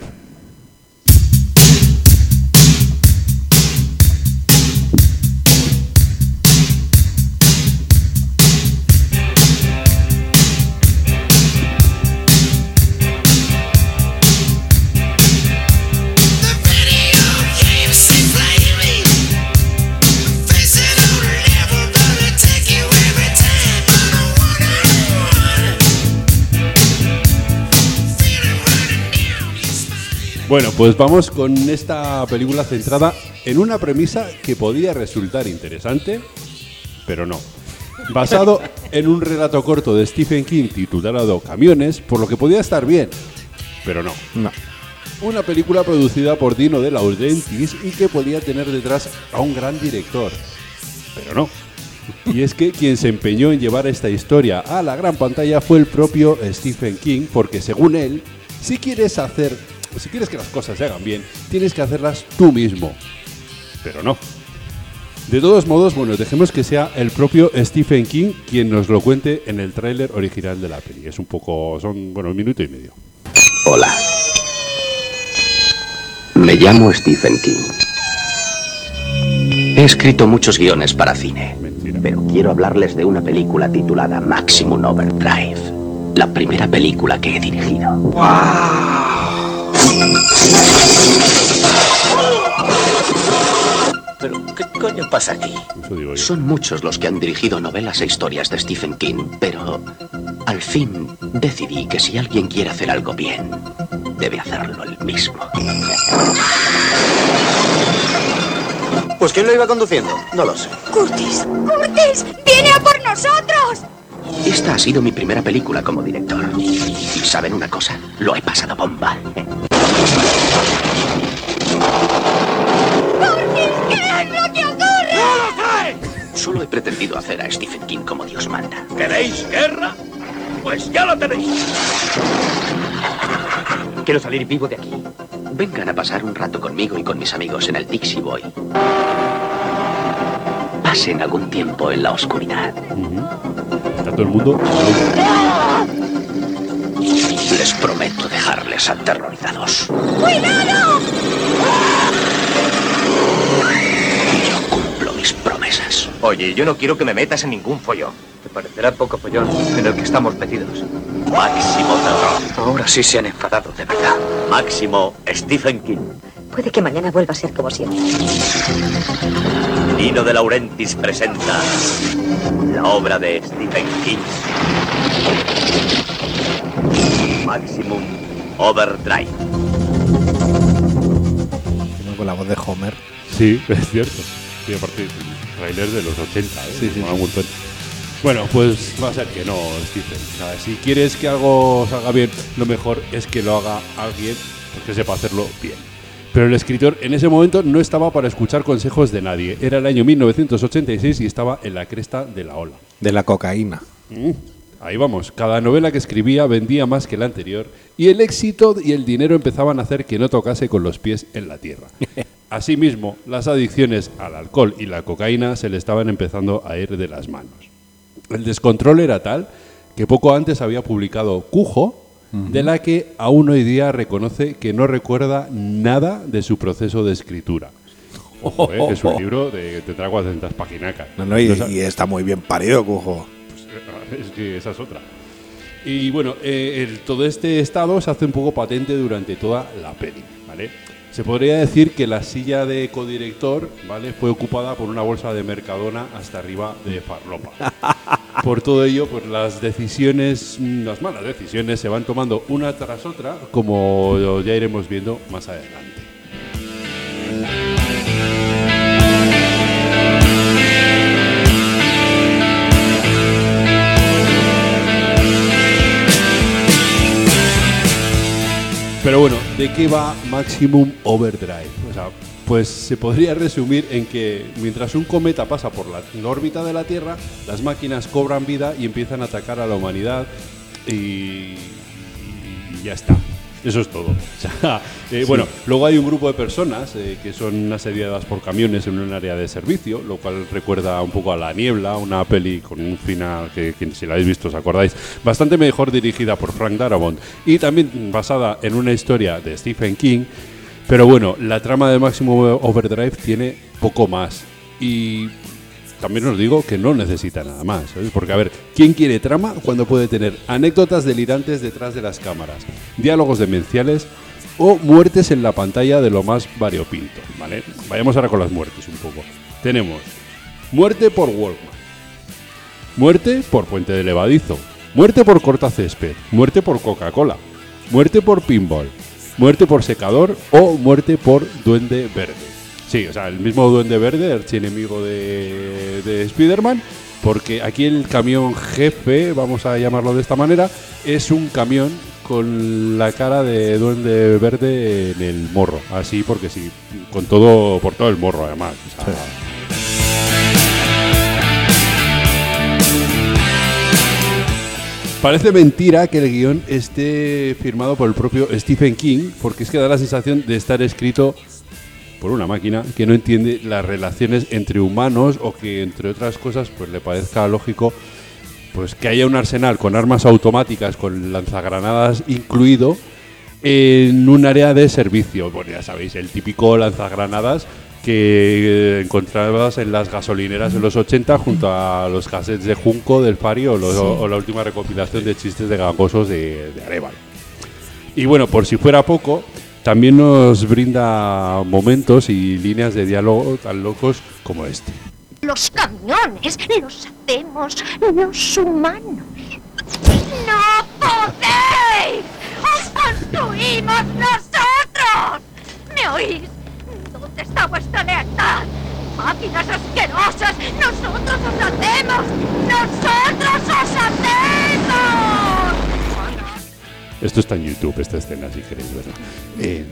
Bueno, pues vamos con esta película centrada en una premisa que podía resultar interesante, pero no. Basado en un relato corto de Stephen King titulado Camiones, por lo que podía estar bien, pero no. No. Una película producida por Dino De Laurentiis y que podía tener detrás a un gran director, pero no. Y es que quien se empeñó en llevar esta historia a la gran pantalla fue el propio Stephen King, porque según él, si quieres hacer, si quieres que las cosas se hagan bien, tienes que hacerlas tú mismo. Pero no. De todos modos, bueno, dejemos que sea el propio Stephen King quien nos lo cuente en el tráiler original de la peli. Es un poco, son, bueno, un minuto y medio. Hola. Me llamo Stephen King. He escrito muchos guiones para cine, Mentira. pero quiero hablarles de una película titulada Maximum Overdrive, la primera película que he dirigido. Pero, ¿qué coño pasa aquí? Eso digo yo. Son muchos los que han dirigido novelas e historias de Stephen King, pero al fin decidí que si alguien quiere hacer algo bien, debe hacerlo él mismo. Pues ¿quién lo iba conduciendo? No lo sé. ¡Curtis! ¡Curtis! ¡Viene a por nosotros! Esta ha sido mi primera película como director. Y ¿saben una cosa? Lo he pasado bomba. ¡Curtis! ¿Qué es lo que ocurre? ¡No lo sé! Solo he pretendido hacer a Stephen King como Dios manda. ¿Queréis guerra? Pues ya lo tenéis. Quiero salir vivo de aquí. Vengan a pasar un rato conmigo y con mis amigos en el Dixie Boy. Pasen algún tiempo en la oscuridad. Está todo el mundo. Les prometo dejarles aterrorizados. ¡Cuidado! Yo cumplo mis promesas. Oye, yo no quiero que me metas en ningún follón. Te parecerá poco follón en el que estamos metidos. Máximo terror. Ahora sí se han enfadado, de verdad. Máximo Stephen King. Puede que mañana vuelva a ser como siempre. Nino de Laurentiis presenta la obra de Stephen King. Maximum Overdrive. Con la voz de Homer. Sí, es cierto. Sí, aparte, trailers de los ochenta, ¿eh? Sí, sí, Mola sí. un montón. Bueno, pues va a ser que no, Stephen. O sea, si quieres que algo salga bien, lo mejor es que lo haga alguien que sepa hacerlo bien. Pero el escritor en ese momento no estaba para escuchar consejos de nadie. Era el año mil novecientos ochenta y seis y estaba en la cresta de la ola. De la cocaína. Mm, ahí vamos. Cada novela que escribía vendía más que la anterior y el éxito y el dinero empezaban a hacer que no tocase con los pies en la tierra. Asimismo, las adicciones al alcohol y la cocaína se le estaban empezando a ir de las manos. El descontrol era tal que poco antes había publicado Cujo, de la que aún hoy día reconoce que no recuerda nada de su proceso de escritura. Ojo, eh, que es un libro de tendrá cuatrocientas paginacas. No, no, y, No sa- y está muy bien parido, Cujo. Es que esa es otra. Y bueno, eh, el- todo este estado se hace un poco patente durante toda la peli, ¿vale? Se podría decir que la silla de codirector, ¿vale?, fue ocupada por una bolsa de Mercadona hasta arriba de farlopa. Por todo ello, pues las decisiones, mm, las malas decisiones se van tomando una tras otra, como ya iremos viendo más adelante. Pero bueno, ¿de qué va Maximum Overdrive? O sea, pues se podría resumir en que mientras un cometa pasa por la órbita de la Tierra, las máquinas cobran vida y empiezan a atacar a la humanidad y, y ya está. Eso es todo. O sea, eh, Sí. Bueno, luego hay un grupo de personas eh, que son asediadas por camiones en un área de servicio, lo cual recuerda un poco a La Niebla, una peli con un final que, que si la habéis visto os acordáis, bastante mejor dirigida por Frank Darabont y también basada en una historia de Stephen King. Pero bueno, la trama de Maximum Overdrive tiene poco más y también os digo que no necesita nada más, ¿sabes? Porque a ver, ¿quién quiere trama cuando puede tener anécdotas delirantes detrás de las cámaras, diálogos demenciales o muertes en la pantalla de lo más variopinto, ¿vale? Vayamos ahora con las muertes un poco. Tenemos muerte por Walkman, muerte por puente de levadizo, muerte por cortacésped, muerte por Coca-Cola, muerte por pinball, muerte por secador o muerte por duende verde. Sí, o sea, el mismo duende verde, archienemigo de, de Spider-Man, porque aquí el camión jefe, vamos a llamarlo de esta manera, es un camión con la cara de duende verde en el morro, así porque sí, con todo, por todo el morro además. O sea, parece mentira que el guión esté firmado por el propio Stephen King, porque es que da la sensación de estar escrito por una máquina que no entiende las relaciones entre humanos o que, entre otras cosas, pues le parezca lógico pues que haya un arsenal con armas automáticas, con lanzagranadas incluido, en un área de servicio. Bueno, ya sabéis, el típico lanzagranadas que encontrabas en las gasolineras en los ochenta junto a los cassettes de Junco, del Fari o, los- Sí. o la última recopilación de chistes de gangosos de, de Arévalo. Y bueno, por si fuera poco, también nos brinda momentos y líneas de diálogo tan locos como este. Los camiones los hacemos los humanos. ¡No podéis! ¡Os construimos nosotros! ¿Me oís? ¿Dónde está vuestra lealtad? ¡Máquinas asquerosas! ¡Nosotros os hacemos! ¡Nosotros os hacemos! Esto está en YouTube, esta escena, si queréis verla. Eh,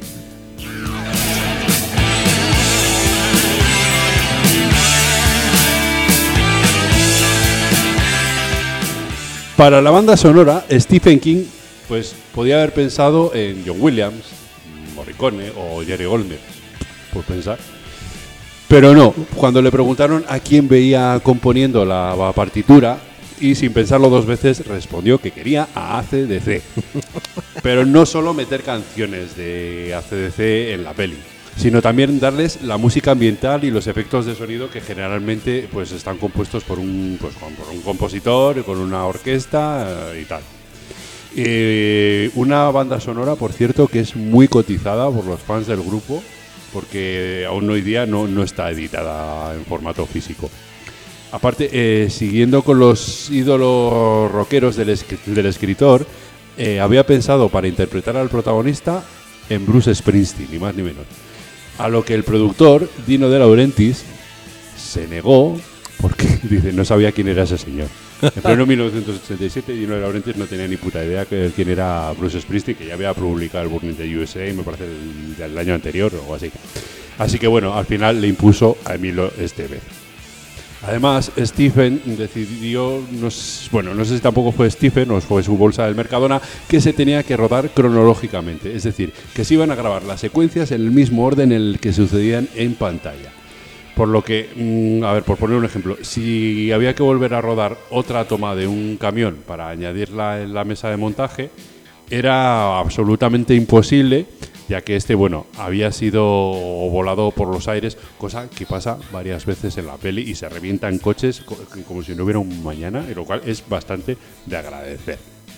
Para la banda sonora, Stephen King pues podía haber pensado en John Williams, Morricone o Jerry Goldsmith, por pensar. Pero no, cuando le preguntaron a quién veía componiendo la partitura, y sin pensarlo dos veces respondió que quería a A C D C. Pero no solo meter canciones de A C D C en la peli, sino también darles la música ambiental y los efectos de sonido que generalmente pues están compuestos por un, pues, por un compositor, con una orquesta eh, y tal. Eh, una banda sonora, por cierto, que es muy cotizada por los fans del grupo, porque aún hoy día no, no está editada en formato físico. Aparte, eh, siguiendo con los ídolos rockeros del, es del escritor, eh, había pensado para interpretar al protagonista en Bruce Springsteen, ni más ni menos. A lo que el productor, Dino De Laurentiis, se negó porque dice, no sabía quién era ese señor. En pleno mil novecientos ochenta y siete, Dino De Laurentiis no tenía ni puta idea de quién era Bruce Springsteen, que ya había publicado el Burning the U S A, me parece, el, del año anterior o algo así. Así que bueno, al final le impuso a Emilio Estevez. Además, Stephen decidió, no, bueno, no sé si tampoco fue Stephen o fue su bolsa del Mercadona, que se tenía que rodar cronológicamente. Es decir, que se iban a grabar las secuencias en el mismo orden en el que sucedían en pantalla. Por lo que, mmm, a ver, por poner un ejemplo, si había que volver a rodar otra toma de un camión para añadirla en la mesa de montaje, era absolutamente imposible, ya que este, bueno, había sido volado por los aires, cosa que pasa varias veces en la peli y se revientan coches co como si no hubiera un mañana, y lo cual es bastante de agradecer.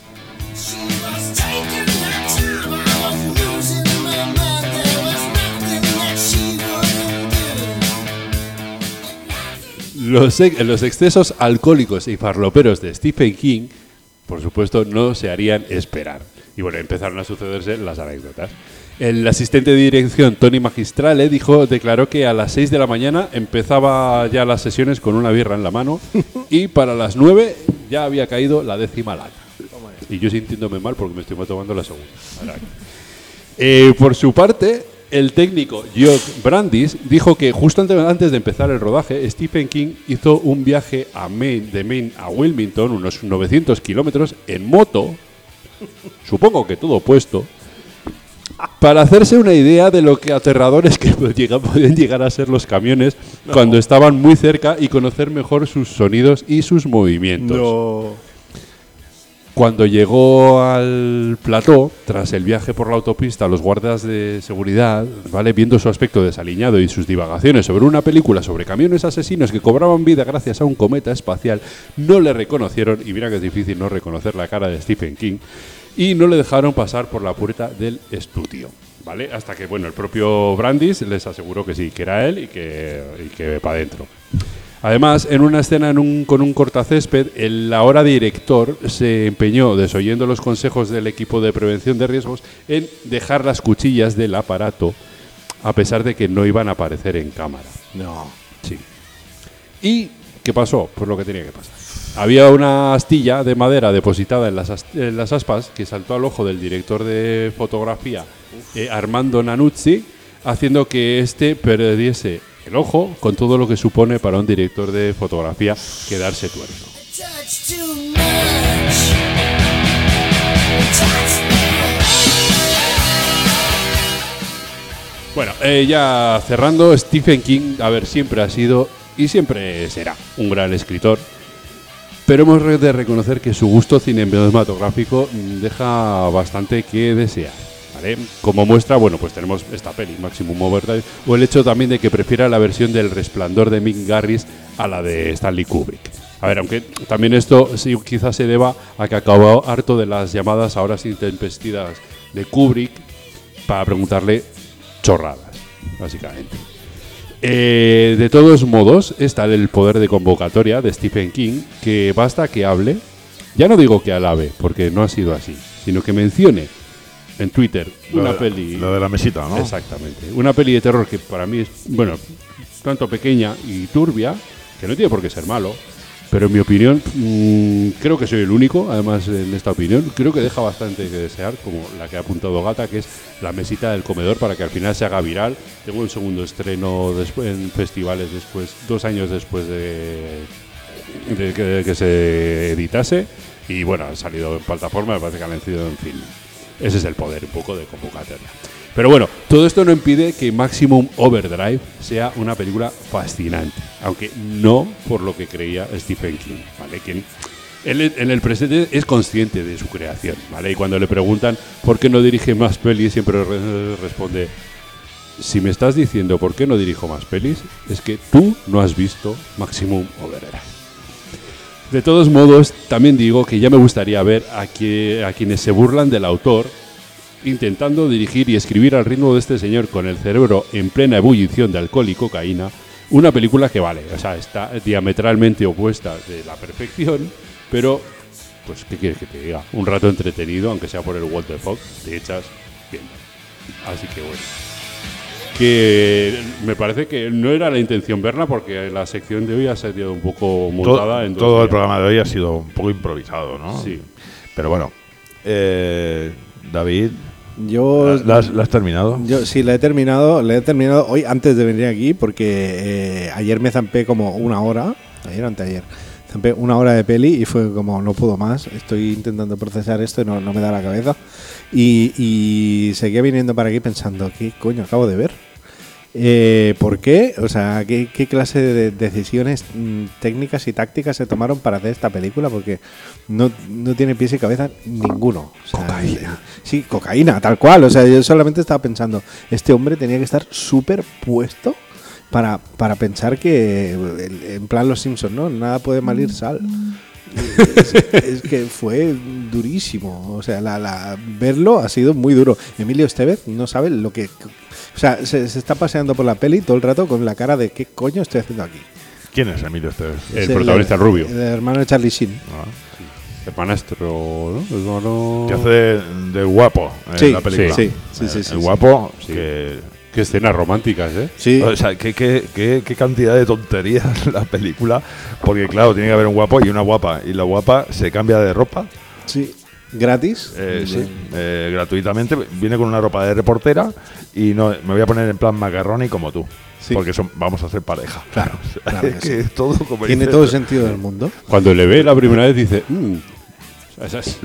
Los, ex los excesos alcohólicos y farloperos de Stephen King, por supuesto, no se harían esperar. Y bueno, empezaron a sucederse las anécdotas. El asistente de dirección, Tony Magistrale, dijo, declaró que a las seis de la mañana empezaba ya las sesiones con una birra en la mano y para las nueve ya había caído la décima lata. Y yo sintiéndome mal porque me estoy tomando la segunda. Eh, por su parte, el técnico George Brandis dijo que justo antes de empezar el rodaje, Stephen King hizo un viaje a Maine, de Maine a Wilmington, unos novecientos kilómetros, en moto, supongo que todo puesto, para hacerse una idea de lo que aterradores que podían llegar a ser los camiones no. cuando estaban muy cerca y conocer mejor sus sonidos y sus movimientos. No. Cuando llegó al plató, tras el viaje por la autopista, los guardias de seguridad, ¿vale?, viendo su aspecto desaliñado y sus divagaciones sobre una película sobre camiones asesinos que cobraban vida gracias a un cometa espacial, no le reconocieron, y mira que es difícil no reconocer la cara de Stephen King, y no le dejaron pasar por la puerta del estudio, ¿vale? Hasta que, bueno, el propio Brandis les aseguró que sí, que era él y que, y que para adentro. Además, en una escena en un, con un cortacésped, el ahora director se empeñó, desoyendo los consejos del equipo de prevención de riesgos, en dejar las cuchillas del aparato, a pesar de que no iban a aparecer en cámara. No. Sí. ¿Y qué pasó? Pues lo que tenía que pasar. Había una astilla de madera depositada en las, en las aspas que saltó al ojo del director de fotografía, eh, Armando Nanuzzi, haciendo que éste perdiese el ojo, con todo lo que supone para un director de fotografía quedarse tuerto. Bueno, eh, ya cerrando, Stephen King, a ver, siempre ha sido y siempre será un gran escritor, pero hemos de reconocer que su gusto cinematográfico deja bastante que desear. ¿Vale? Como muestra, bueno, pues tenemos esta peli, Maximum Overdrive, o el hecho también de que prefiera la versión del Resplandor de Mick Garris a la de Stanley Kubrick. A ver, aunque también esto sí, quizás se deba a que acabó harto de las llamadas a horas intempestivas de Kubrick para preguntarle chorradas, básicamente. Eh, de todos modos, está el poder de convocatoria de Stephen King, que basta que hable, ya no digo que alabe, porque no ha sido así, sino que mencione en Twitter una lo peli... de, lo de la mesita, ¿no? Exactamente. Una peli de terror que para mí es, bueno, tanto pequeña y turbia, que no tiene por qué ser malo, pero en mi opinión, mmm, creo que soy el único, además en esta opinión, creo que deja bastante que desear, como la que ha apuntado Gata, que es La mesita del comedor, para que al final se haga viral. Tengo un segundo estreno después, en festivales después, dos años después de, de, que, de que se editase, y bueno, ha salido en plataforma, me parece que han vencido en film. Ese es el poder un poco de convocatoria. Pero bueno, todo esto no impide que Maximum Overdrive sea una película fascinante, aunque no por lo que creía Stephen King, ¿vale? Quien Él en el presente es consciente de su creación, ¿vale? Y cuando le preguntan por qué no dirige más pelis, siempre re- responde: si me estás diciendo por qué no dirijo más pelis, es que tú no has visto Maximum Overdrive. De todos modos, también digo que ya me gustaría ver a, que, a quienes se burlan del autor intentando dirigir y escribir al ritmo de este señor con el cerebro en plena ebullición de alcohol y cocaína, una película que vale, o sea, está diametralmente opuesta de la perfección, pero, pues, ¿qué quieres que te diga? Un rato entretenido, aunque sea por el what the fuck, te echas bien. Así que bueno. Que me parece que no era la intención verla porque la sección de hoy ha sido un poco montada. Todo, en dos todo el días. programa de hoy ha sido un poco improvisado, ¿no? Sí. Pero bueno, eh, David, Yo, ¿la, la has, la has terminado? Yo sí, la he terminado, la he terminado hoy antes de venir aquí porque eh, ayer me zampé como una hora, ayer o anteayer, zampé una hora de peli y fue como no puedo más, estoy intentando procesar esto y no, no me da la cabeza. Y, y seguía viniendo para aquí pensando, ¿qué coño acabo de ver? Eh, ¿Por qué? O sea, ¿qué, qué clase de decisiones mm, técnicas y tácticas se tomaron para hacer esta película? Porque no, no tiene pies y cabeza ninguno. O sea, cocaína. Sí, cocaína, tal cual. O sea, yo solamente estaba pensando, este hombre tenía que estar súper puesto para, para pensar que, en plan Los Simpsons, ¿no? Nada puede malir sal. Es, es que fue durísimo. O sea, la, la, verlo ha sido muy duro. Emilio Estevez no sabe lo que... O sea, se, se está paseando por la peli todo el rato con la cara de ¿qué coño estoy haciendo aquí? ¿Quién es Emilio Estevez? El Es protagonista, el rubio. El hermano de Charlie Sheen. Ah, Hermanastro, ¿no? Hermano... que hace de, de guapo en Sí, la película. sí, sí, sí, El, sí, el sí. guapo Sí. que... Qué escenas románticas, ¿eh? Sí. O sea, ¿qué, qué, qué, qué cantidad de tonterías la película, porque claro, tiene que haber un guapo y una guapa, y la guapa se cambia de ropa, Sí. Gratis. eh, sí, eh, gratuitamente, viene con una ropa de reportera y no me voy a poner en plan macarroni como tú, Sí. porque son, vamos a hacer pareja. Claro, O sea, claro es que que sí. todo como Tiene dices, todo el sentido del mundo. Cuando le ve la primera vez dice, mmm, esa es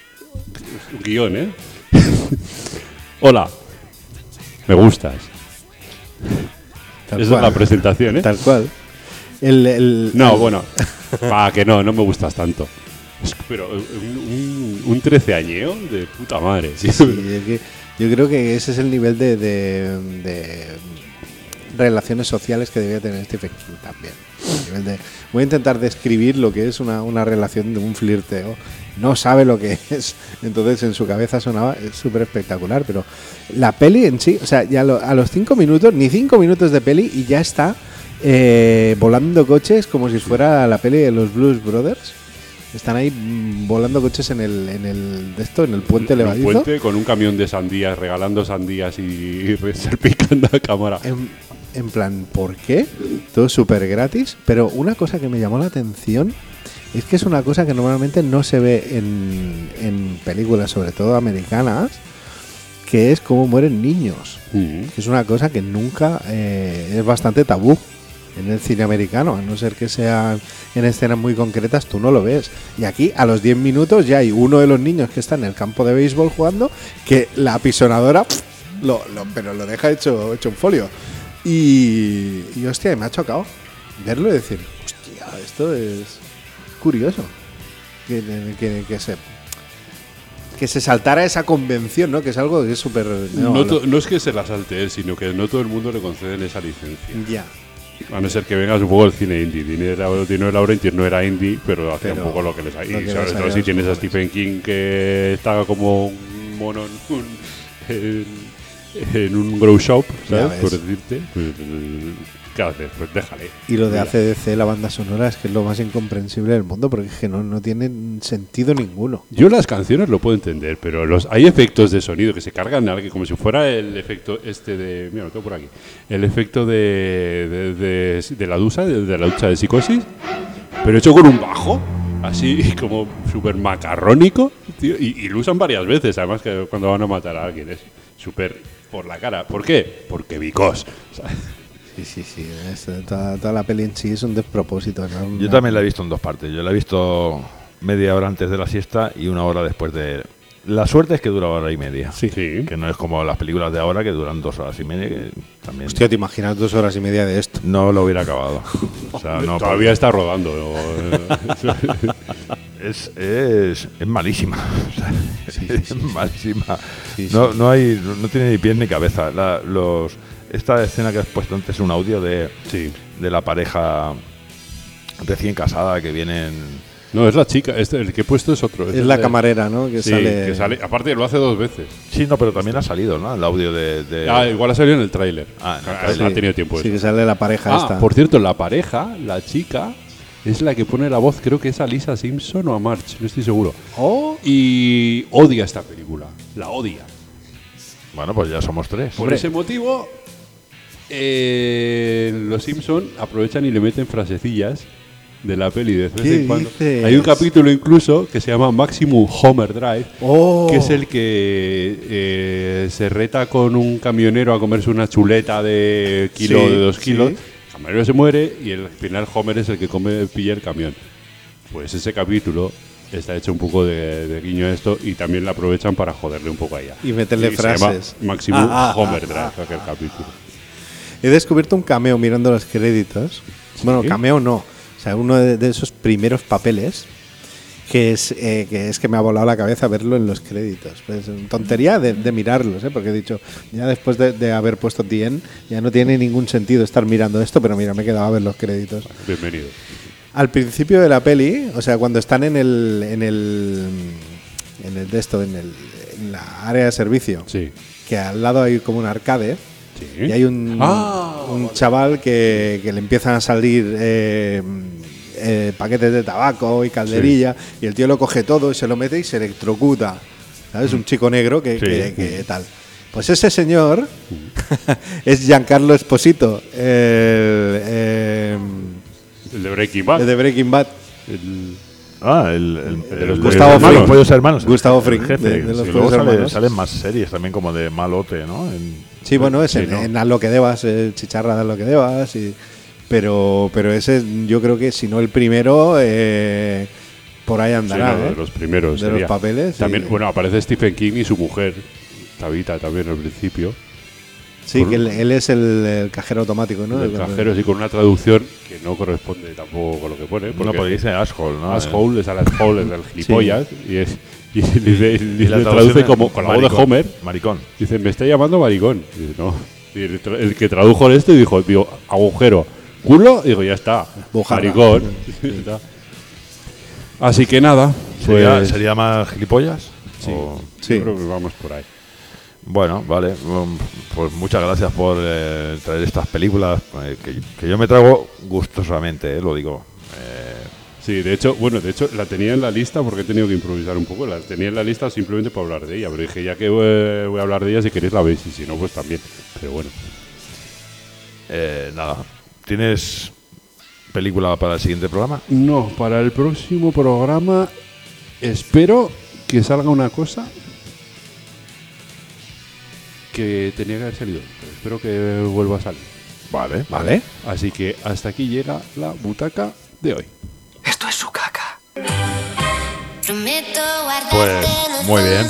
un guión, ¿eh? Hola, me gustas. Tal Esa cual. es la presentación, ¿eh? Tal cual. El, el- No, el- bueno, va, que no, no me gustas tanto. Es que, pero un, un, un treceañero de puta madre. Sí, sí, es que yo creo que ese es el nivel de, de, de relaciones sociales que debía tener Stephen King también. El nivel de- voy a intentar describir lo que es una, una relación de un flirteo. No sabe lo que es, entonces en su cabeza sonaba súper espectacular, pero la peli en sí, o sea, ya lo- a los cinco minutos, ni cinco minutos de peli y ya está eh, volando coches como si fuera la peli de los Blues Brothers. Están ahí mm, volando coches en el, en el de esto, en el puente En un levadizo. puente con un camión de sandías, regalando sandías y, y salpicando a cámara. En, en plan, ¿por qué? Todo súper gratis. Pero una cosa que me llamó la atención es que es una cosa que normalmente no se ve en, en películas, sobre todo americanas, que es cómo mueren niños. Mm. Que es una cosa que nunca eh, es bastante tabú en el cine americano, a no ser que sean en escenas muy concretas, tú no lo ves. Y aquí, a los diez minutos, ya hay uno de los niños que está en el campo de béisbol jugando, que la apisonadora, pff, lo, lo- pero lo deja hecho, hecho un folio. Y, y hostia, me ha chocado verlo y decir, hostia, esto es curioso. Que, que, que se que se saltara esa convención, ¿no? Que es algo que es súper... No, no, to- no es que se la salte él, sino que no todo el mundo le conceden esa licencia. ya. A no ser que vengas un poco del cine indie. Dinero, Dino Laurentiis no era indie, pero hacía Pero un poco lo que les salía. lo Y que sobre les todo salía si a tienes a los Stephen King que está como un mono en un, en, en un grow shop, Ya ¿sabes? ves. Por decirte. Pues, ¿qué haces? Pues déjale. Y lo de Mira. A C D C, la banda sonora, es que es lo más incomprensible del mundo, porque es que no, no tiene sentido ninguno. Yo las canciones lo puedo entender, pero los hay efectos de sonido que se cargan a alguien como si fuera el efecto este de... Mira, lo tengo por aquí. El efecto de, de, de, de la ducha, de, de la ducha de Psicosis, pero hecho con un bajo, así como súper macarrónico, tío, y, y lo usan varias veces, además que cuando van a matar a alguien es súper por la cara. ¿Por qué? Porque because. ¿sabes? Sí, sí, sí. es- toda, toda la peli en sí es un despropósito. ¿no? Yo Una- también la he visto en dos partes. Yo la he visto media hora antes de la siesta y una hora después de... La suerte es que dura hora y media. Sí. Que no es como las películas de ahora que duran dos horas y media. Que también Hostia, ¿te imaginas dos horas y media de esto? no lo hubiera acabado. O sea, no, Todavía está rodando. ¿no? es, es, es malísima. O sea, Sí, sí, es sí, malísima. Sí, no, sí. no hay, no, no tiene ni pies ni cabeza. La, los, esta escena que has puesto antes es un audio de, Sí. de la pareja recién casada que vienen. No, es la chica. Este, el que he puesto es otro. Es el la de- camarera, ¿no? Que Sí, sale... que sale. Aparte, lo hace dos veces. Sí, no, pero también ha salido, ¿no? El audio de. de- Ah, igual ha salido en el tráiler. Ah, en el Ah, tráiler. ha tenido tiempo. Sí, eso. que sale la pareja Ah, esta. por cierto, la pareja, la chica, es la que pone la voz, creo que es a Lisa Simpson o a Marge, no estoy seguro. Oh, Y odia esta película, la odia. Bueno, pues ya somos tres. Por ese motivo, eh, los Simpson aprovechan y le meten frasecillas de la peli de vez ¿Qué en cuando. dices? Hay un capítulo incluso que se llama Maximum Homer Drive, oh. que es el que eh, se reta con un camionero a comerse una chuleta de kilo Sí, de dos kilos. sí. El camionero se muere y al final Homer es el que come, pilla el camión. Pues ese capítulo está hecho un poco de, de guiño a esto y también lo aprovechan para joderle un poco a ella. Y meterle se llama frases. Maximum Ah, ah, Homer ah, Drive, ah, aquel capítulo. He descubierto un cameo mirando los créditos. Bueno, cameo no. O sea, uno de, de esos primeros papeles que es, eh, que es que me ha volado la cabeza verlo en los créditos. Pues, tontería de, de mirarlos, ¿eh? Porque he dicho, ya después de, de haber puesto T N, ya no tiene ningún sentido estar mirando esto, pero mira, me he quedado a ver los créditos. Bienvenido. Al principio de la peli, o sea, cuando están en el en el en el de esto, en, el, en la área de servicio, Sí. que al lado hay como un arcade. Sí. Y hay un, Ah, un vale. chaval que, que le empiezan a salir eh, eh, paquetes de tabaco y calderilla, y el tío lo coge todo y se lo mete y se electrocuta. ¿Sabes? Un chico negro que, Sí. que- que tal. Pues ese señor es Giancarlo Esposito, el, eh, El de Breaking Bad. el de Breaking Bad. El- Ah, el, el, El de los el Gustavo hermanos, Fring. Pollos Hermanos. Gustavo El Fring, jefe. de- de los Sí, Pollos luego sale- Hermanos. salen más series también como de Malote, ¿no? En- Sí, bueno, es Sí, en, ¿no? en Haz lo que debas, eh, Chicharra de Haz lo que debas, y, pero, pero ese yo creo que si no el primero, eh, por ahí sí, andará. no, ¿eh? de los primeros. De sería. los papeles. También, sí. bueno, aparece Stephen King y su mujer, Tabitha, también al principio. Sí, que él, él es el, el cajero automático, ¿no? El cajero, sí, con una traducción que no corresponde tampoco con lo que pone. No, Porque porque dice asshole, ¿no? asshole es al asshole, es del gilipollas. Y, es, y, le, Y le la traduce traducción como es con la voz de maricón, Homer. Maricón. Dice, me está llamando maricón. Y dice, no. Y el, tra- el que tradujo esto y dijo, digo, agujero, culo, digo, ya está. Bujarra. Maricón. Ya está. Así que nada. ¿Sería, Pues, ¿Sería más gilipollas? sí, O- Sí. yo creo que vamos por ahí. Bueno, vale. um, Pues muchas gracias por eh, traer estas películas eh, que, que yo me trago gustosamente, eh, lo digo. Eh, Sí, de hecho, bueno, de hecho la tenía en la lista porque he tenido que improvisar un poco. La tenía en la lista simplemente para hablar de ella, pero dije, ya que eh, voy a hablar de ella, si queréis la veis y si no, pues también. Pero bueno. eh, nada. ¿Tienes película para el siguiente programa? No, para el próximo programa espero que salga una cosa que tenía que haber salido. Pero espero que vuelva a salir. Vale. Vale. Así que hasta aquí llega la butaca de hoy. Esto es su caca. Pues muy bien.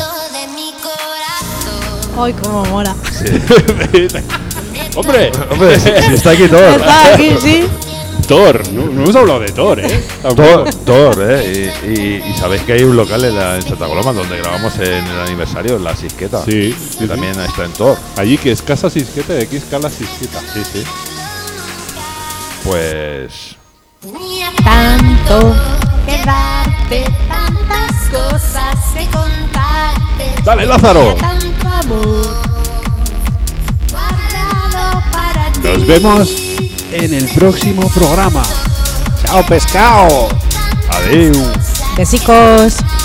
Ay, cómo mola. ¡Hombre! Hombre, si, si está aquí Thor. Está aquí, sí. Thor, no, no hemos hablado de Thor, ¿eh? Thor, Thor, ¿eh? Y, y- y sabéis que hay un local en, la, en Santa Coloma donde grabamos en el aniversario, en la Sisqueta. Sí, Que sí, también está en Thor. Allí que es Casa Sisqueta y aquí es Cala Sisqueta. Sí, sí. Pues Tanto que darte, tantas cosas que contarte. ¡Dale, Lázaro! Tanto amor guardado para ti. Nos vemos en el próximo programa. ¡Chao, pescado! adiós. Besicos.